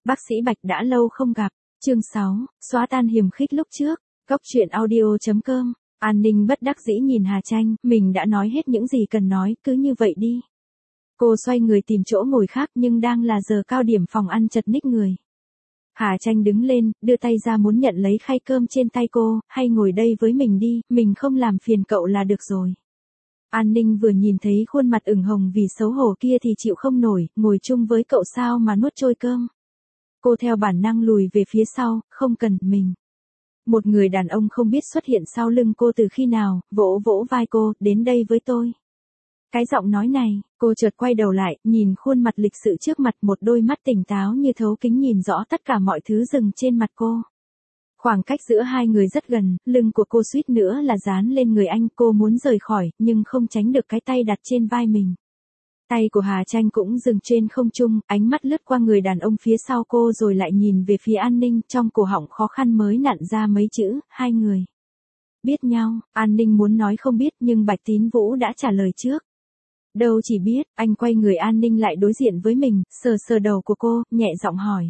Bác sĩ Bạch đã lâu không gặp. Chương 6, xóa tan hiềm khích lúc trước. Góc truyện audio.com. An Ninh bất đắc dĩ nhìn Hà Tranh, mình đã nói hết những gì cần nói, cứ như vậy đi. Cô xoay người tìm chỗ ngồi khác nhưng đang là giờ cao điểm phòng ăn chật ních người. Hà Tranh đứng lên, đưa tay ra muốn nhận lấy khay cơm trên tay cô, hay ngồi đây với mình đi, mình không làm phiền cậu là được rồi. An Ninh vừa nhìn thấy khuôn mặt ửng hồng vì xấu hổ kia thì chịu không nổi, ngồi chung với cậu sao mà nuốt trôi cơm. Cô theo bản năng lùi về phía sau, không cần, mình. Một người đàn ông không biết xuất hiện sau lưng cô từ khi nào, vỗ vỗ vai cô, đến đây với tôi. Cái giọng nói này, cô chợt quay đầu lại, nhìn khuôn mặt lịch sự trước mặt, một đôi mắt tỉnh táo như thấu kính nhìn rõ tất cả mọi thứ dừng trên mặt cô. Khoảng cách giữa hai người rất gần, lưng của cô suýt nữa là dán lên người anh, cô muốn rời khỏi, nhưng không tránh được cái tay đặt trên vai mình. Tay của Hà Tranh cũng dừng trên không trung, ánh mắt lướt qua người đàn ông phía sau cô rồi lại nhìn về phía An Ninh, trong cổ họng khó khăn mới nặn ra mấy chữ, hai người. Biết nhau, An Ninh muốn nói không biết nhưng Bạch Tín Vũ đã trả lời trước. Đâu chỉ biết, anh quay người. An Ninh lại đối diện với mình, sờ sờ đầu của cô, nhẹ giọng hỏi.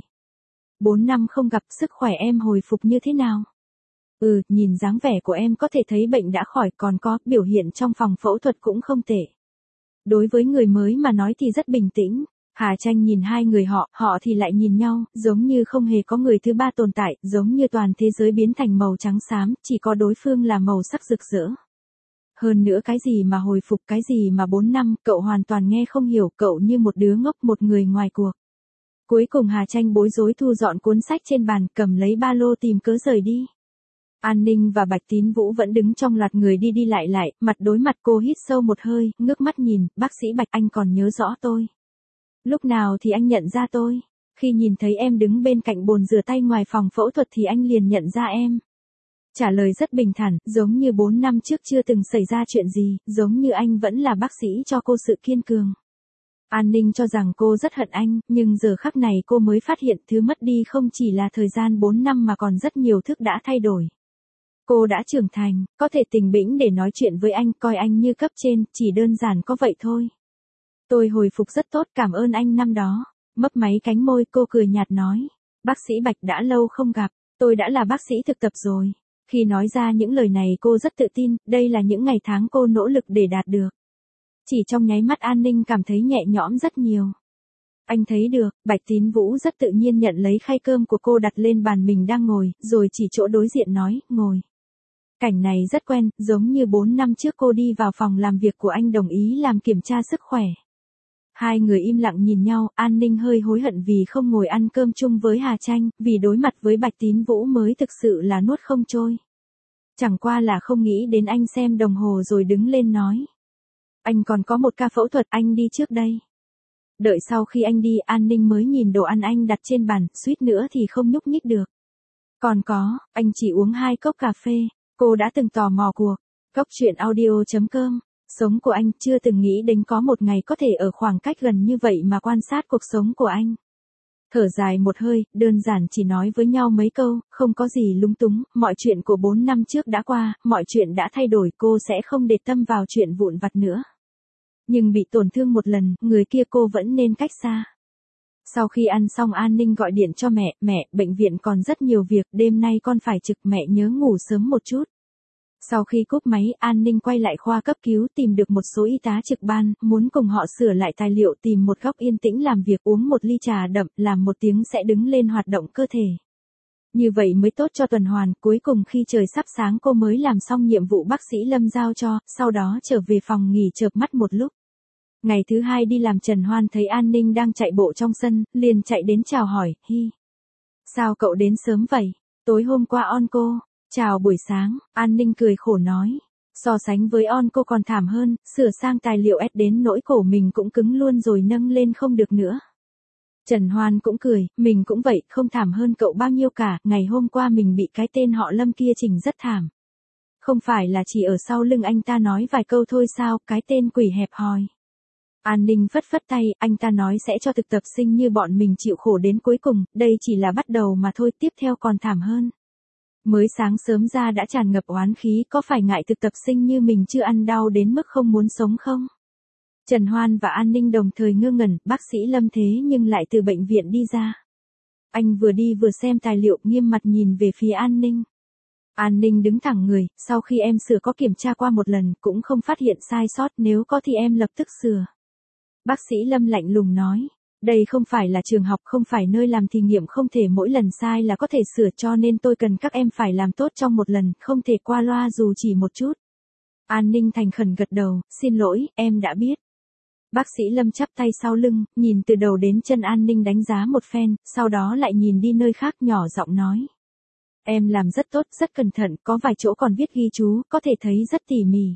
4 năm không gặp, sức khỏe em hồi phục như thế nào? Nhìn dáng vẻ của em có thể thấy bệnh đã khỏi, còn có, biểu hiện trong phòng phẫu thuật cũng không tệ. Đối với người mới mà nói thì rất bình tĩnh. Hà Tranh nhìn hai người họ thì lại nhìn nhau, giống như không hề có người thứ ba tồn tại, giống như toàn thế giới biến thành màu trắng xám, chỉ có đối phương là màu sắc rực rỡ. Hơn nữa cái gì mà hồi phục, cái gì mà 4 năm, cậu hoàn toàn nghe không hiểu, cậu như một đứa ngốc, một người ngoài cuộc. Cuối cùng Hà Tranh bối rối thu dọn cuốn sách trên bàn, cầm lấy ba lô tìm cớ rời đi. An Ninh và Bạch Tín Vũ vẫn đứng trong loạt người đi đi lại lại, mặt đối mặt. Cô hít sâu một hơi, ngước mắt nhìn, bác sĩ Bạch, anh còn nhớ rõ tôi. Lúc nào thì anh nhận ra tôi? Khi nhìn thấy em đứng bên cạnh bồn rửa tay ngoài phòng phẫu thuật thì anh liền nhận ra em. Trả lời rất bình thản, giống như 4 năm trước chưa từng xảy ra chuyện gì, giống như anh vẫn là bác sĩ cho cô sự kiên cường. An Ninh cho rằng cô rất hận anh, nhưng giờ khắc này cô mới phát hiện thứ mất đi không chỉ là thời gian 4 năm mà còn rất nhiều thứ đã thay đổi. Cô đã trưởng thành, có thể tình bĩnh để nói chuyện với anh, coi anh như cấp trên, chỉ đơn giản có vậy thôi. Tôi hồi phục rất tốt, cảm ơn anh năm đó. Mấp máy cánh môi, cô cười nhạt nói. Bác sĩ Bạch đã lâu không gặp, tôi đã là bác sĩ thực tập rồi. Khi nói ra những lời này cô rất tự tin, đây là những ngày tháng cô nỗ lực để đạt được. Chỉ trong nháy mắt An Ninh cảm thấy nhẹ nhõm rất nhiều. Anh thấy được, Bạch Tín Vũ rất tự nhiên nhận lấy khay cơm của cô đặt lên bàn mình đang ngồi, rồi chỉ chỗ đối diện nói, ngồi. Cảnh này rất quen, giống như 4 năm trước cô đi vào phòng làm việc của anh đồng ý làm kiểm tra sức khỏe. Hai người im lặng nhìn nhau, An Ninh hơi hối hận vì không ngồi ăn cơm chung với Hà Tranh, vì đối mặt với Bạch Tín Vũ mới thực sự là nuốt không trôi. Chẳng qua là không nghĩ đến anh xem đồng hồ rồi đứng lên nói. Anh còn có một ca phẫu thuật, anh đi trước đây. Đợi sau khi anh đi, An Ninh mới nhìn đồ ăn anh đặt trên bàn, suýt nữa thì không nhúc nhích được. Còn có, anh chỉ uống 2 cốc cà phê. Cô đã từng tò mò cuộc. Góc truyện audio.com. Sống của anh, chưa từng nghĩ đến có một ngày có thể ở khoảng cách gần như vậy mà quan sát cuộc sống của anh. Thở dài một hơi, đơn giản chỉ nói với nhau mấy câu, không có gì lúng túng, mọi chuyện của 4 năm trước đã qua, mọi chuyện đã thay đổi, cô sẽ không để tâm vào chuyện vụn vặt nữa. Nhưng bị tổn thương một lần, người kia cô vẫn nên cách xa. Sau khi ăn xong An Ninh gọi điện cho mẹ, bệnh viện còn rất nhiều việc, đêm nay con phải trực, mẹ nhớ ngủ sớm một chút. Sau khi cúp máy, An Ninh quay lại khoa cấp cứu tìm được một số y tá trực ban, muốn cùng họ sửa lại tài liệu, tìm một góc yên tĩnh làm việc, uống một ly trà đậm, làm một tiếng sẽ đứng lên hoạt động cơ thể. Như vậy mới tốt cho tuần hoàn. Cuối cùng khi trời sắp sáng cô mới làm xong nhiệm vụ bác sĩ Lâm giao cho, sau đó trở về phòng nghỉ chợp mắt một lúc. Ngày thứ hai đi làm, Trần Hoan thấy An Ninh đang chạy bộ trong sân, liền chạy đến chào hỏi, hi. Sao cậu đến sớm vậy? Tối hôm qua on cô. Chào buổi sáng, An Ninh cười khổ nói. So sánh với on cô còn thảm hơn, sửa sang tài liệu ép đến nỗi cổ mình cũng cứng luôn rồi nâng lên không được nữa. Trần Hoan cũng cười, mình cũng vậy, không thảm hơn cậu bao nhiêu cả, ngày hôm qua mình bị cái tên họ Lâm kia chỉnh rất thảm. Không phải là chỉ ở sau lưng anh ta nói vài câu thôi sao, cái tên quỷ hẹp hòi. An Ninh phất phất tay, anh ta nói sẽ cho thực tập sinh như bọn mình chịu khổ đến cuối cùng, đây chỉ là bắt đầu mà thôi, tiếp theo còn thảm hơn. Mới sáng sớm ra đã tràn ngập oán khí, có phải ngại thực tập sinh như mình chưa ăn đau đến mức không muốn sống không? Trần Hoan và An Ninh đồng thời ngơ ngẩn, bác sĩ Lâm thế nhưng lại từ bệnh viện đi ra. Anh vừa đi vừa xem tài liệu, nghiêm mặt nhìn về phía An Ninh. An Ninh đứng thẳng người, sau khi em sửa có kiểm tra qua một lần, cũng không phát hiện sai sót, nếu có thì em lập tức sửa. Bác sĩ Lâm lạnh lùng nói. Đây không phải là trường học, không phải nơi làm thí nghiệm, không thể mỗi lần sai là có thể sửa, cho nên tôi cần các em phải làm tốt trong một lần, không thể qua loa dù chỉ một chút. An Ninh thành khẩn gật đầu, xin lỗi, em đã biết. Bác sĩ Lâm chắp tay sau lưng, nhìn từ đầu đến chân An Ninh đánh giá một phen, sau đó lại nhìn đi nơi khác, nhỏ giọng nói. Em làm rất tốt, rất cẩn thận, có vài chỗ còn viết ghi chú, có thể thấy rất tỉ mỉ.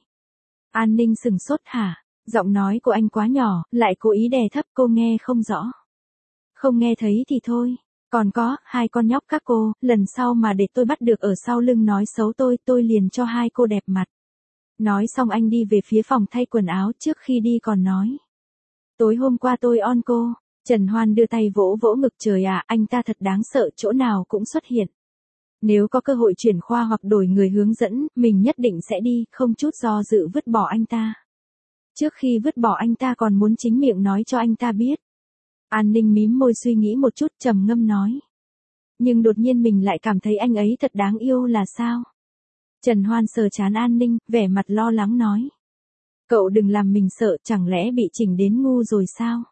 An Ninh sừng sốt hả? Giọng nói của anh quá nhỏ, lại cố ý đè thấp, cô nghe không rõ. Không nghe thấy thì thôi. Còn có, hai con nhóc các cô, lần sau mà để tôi bắt được ở sau lưng nói xấu tôi liền cho hai cô đẹp mặt. Nói xong anh đi về phía phòng thay quần áo, trước khi đi còn nói. Tối hôm qua tôi on cô. Trần Hoan đưa tay vỗ vỗ ngực, trời ạ, anh ta thật đáng sợ, chỗ nào cũng xuất hiện. Nếu có cơ hội chuyển khoa hoặc đổi người hướng dẫn, mình nhất định sẽ đi, không chút do dự vứt bỏ anh ta. Trước khi vứt bỏ anh ta còn muốn chính miệng nói cho anh ta biết. An Ninh mím môi suy nghĩ một chút, trầm ngâm nói. Nhưng đột nhiên mình lại cảm thấy anh ấy thật đáng yêu là sao? Trần Hoan sờ trán An Ninh, vẻ mặt lo lắng nói. Cậu đừng làm mình sợ, chẳng lẽ bị chỉnh đến ngu rồi sao?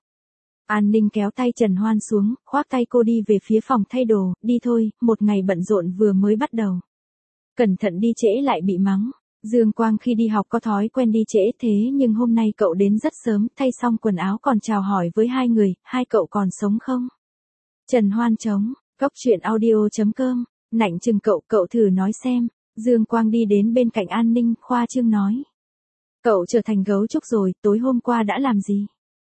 An Ninh kéo tay Trần Hoan xuống, khoác tay cô đi về phía phòng thay đồ, đi thôi, một ngày bận rộn vừa mới bắt đầu. Cẩn thận đi trễ lại bị mắng. Dương Quang khi đi học có thói quen đi trễ, thế nhưng hôm nay cậu đến rất sớm, thay xong quần áo còn chào hỏi với hai người, hai cậu còn sống không? Trần Hoan trống, goctruyện.audio.com, nạnh chừng cậu thử nói xem. Dương Quang đi đến bên cạnh An Ninh, khoa trương nói. Cậu trở thành gấu trúc rồi, tối hôm qua đã làm gì?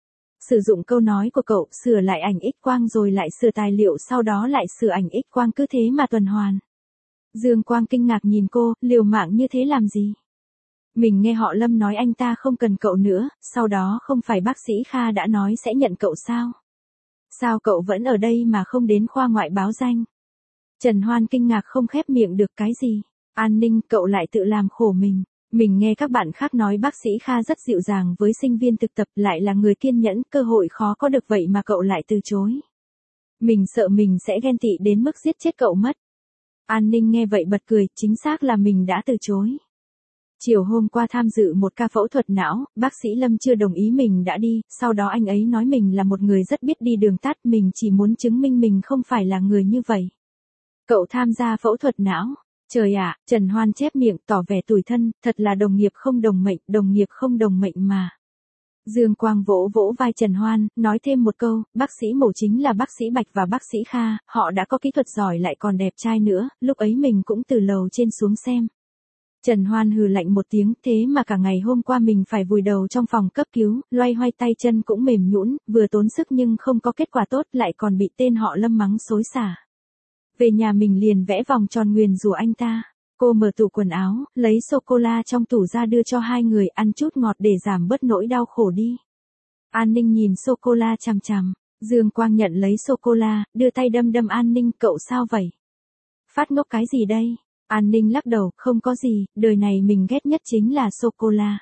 Sử dụng câu nói của cậu, sửa lại ảnh X quang rồi lại sửa tài liệu, sau đó lại sửa ảnh X quang, cứ thế mà tuần hoàn. Dương Quang kinh ngạc nhìn cô, liều mạng như thế làm gì? Mình nghe họ Lâm nói anh ta không cần cậu nữa, sau đó không phải bác sĩ Kha đã nói sẽ nhận cậu sao? Sao cậu vẫn ở đây mà không đến khoa ngoại báo danh? Trần Hoan kinh ngạc không khép miệng được, cái gì? An Ninh, cậu lại tự làm khổ mình. Mình nghe các bạn khác nói bác sĩ Kha rất dịu dàng với sinh viên thực tập, lại là người kiên nhẫn, cơ hội khó có được vậy mà cậu lại từ chối. Mình sợ mình sẽ ghen tị đến mức giết chết cậu mất. An Ninh nghe vậy bật cười, chính xác là mình đã từ chối. Chiều hôm qua tham dự một ca phẫu thuật não, bác sĩ Lâm chưa đồng ý mình đã đi, sau đó anh ấy nói mình là một người rất biết đi đường tắt, mình chỉ muốn chứng minh mình không phải là người như vậy. Cậu tham gia phẫu thuật não. Trời ạ, Trần Hoan chép miệng tỏ vẻ tủi thân, thật là đồng nghiệp không đồng mệnh, đồng nghiệp không đồng mệnh mà. Dương Quang vỗ vỗ vai Trần Hoan, nói thêm một câu, bác sĩ Mổ chính là bác sĩ Bạch và bác sĩ Kha, họ đã có kỹ thuật giỏi lại còn đẹp trai nữa, lúc ấy mình cũng từ lầu trên xuống xem. Trần Hoan hừ lạnh một tiếng, thế mà cả ngày hôm qua mình phải vùi đầu trong phòng cấp cứu, loay hoay tay chân cũng mềm nhũn, vừa tốn sức nhưng không có kết quả tốt, lại còn bị tên họ Lâm mắng xối xả. Về nhà mình liền vẽ vòng tròn nguyền rủa anh ta. Cô mở tủ quần áo, lấy sô-cô-la trong tủ ra đưa cho hai người, ăn chút ngọt để giảm bớt nỗi đau khổ đi. An Ninh nhìn sô-cô-la chằm chằm. Dương Quang nhận lấy sô-cô-la, đưa tay đâm đâm An Ninh, cậu sao vậy? Phát ngốc cái gì đây? An Ninh lắc đầu, không có gì, đời này mình ghét nhất chính là sô-cô-la.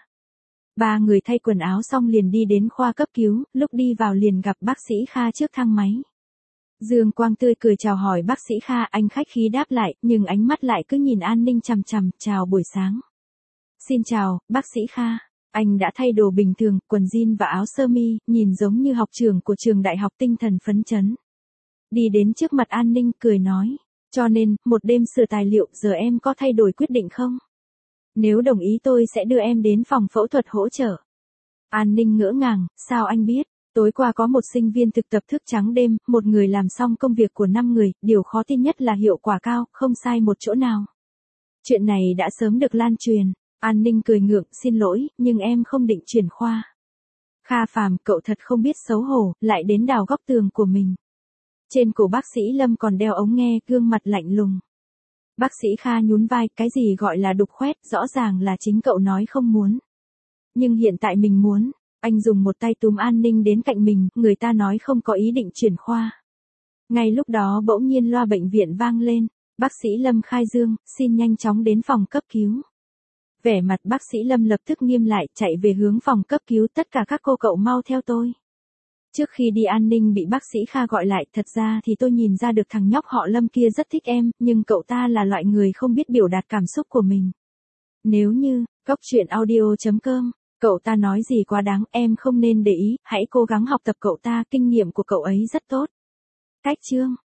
Ba người thay quần áo xong liền đi đến khoa cấp cứu, lúc đi vào liền gặp bác sĩ Kha trước thang máy. Dương Quang tươi cười chào hỏi bác sĩ Kha, anh khách khí đáp lại, nhưng ánh mắt lại cứ nhìn An Ninh chằm chằm, chào buổi sáng. Xin chào, bác sĩ Kha. Anh đã thay đồ bình thường, quần jean và áo sơ mi, nhìn giống như học trưởng của trường đại học, tinh thần phấn chấn. Đi đến trước mặt An Ninh, cười nói, cho nên, một đêm sửa tài liệu, giờ em có thay đổi quyết định không? Nếu đồng ý tôi sẽ đưa em đến phòng phẫu thuật hỗ trợ. An Ninh ngỡ ngàng, sao anh biết? Tối qua có một sinh viên thực tập thức trắng đêm, một người làm xong công việc của 5 người, điều khó tin nhất là hiệu quả cao, không sai một chỗ nào. Chuyện này đã sớm được lan truyền. An Ninh cười ngượng, xin lỗi, nhưng em không định chuyển khoa. Kha Phàm, cậu thật không biết xấu hổ, lại đến đào góc tường của mình. Trên cổ bác sĩ Lâm còn đeo ống nghe, gương mặt lạnh lùng. Bác sĩ Kha nhún vai, cái gì gọi là đục khoét, rõ ràng là chính cậu nói không muốn. Nhưng hiện tại mình muốn. Anh dùng một tay túm An Ninh đến cạnh mình, người ta nói không có ý định chuyển khoa. Ngay lúc đó bỗng nhiên loa bệnh viện vang lên, bác sĩ Lâm khai dương, xin nhanh chóng đến phòng cấp cứu. Vẻ mặt bác sĩ Lâm lập tức nghiêm lại, chạy về hướng phòng cấp cứu, tất cả các cô cậu mau theo tôi. Trước khi đi an ninh bị bác sĩ Kha gọi lại, thật ra thì tôi nhìn ra được thằng nhóc họ Lâm kia rất thích em, nhưng cậu ta là loại người không biết biểu đạt cảm xúc của mình. Nếu như, Cóc truyện audio.com, cậu ta nói gì quá đáng, em không nên để ý, hãy cố gắng học tập cậu ta, kinh nghiệm của cậu ấy rất tốt. Cách chương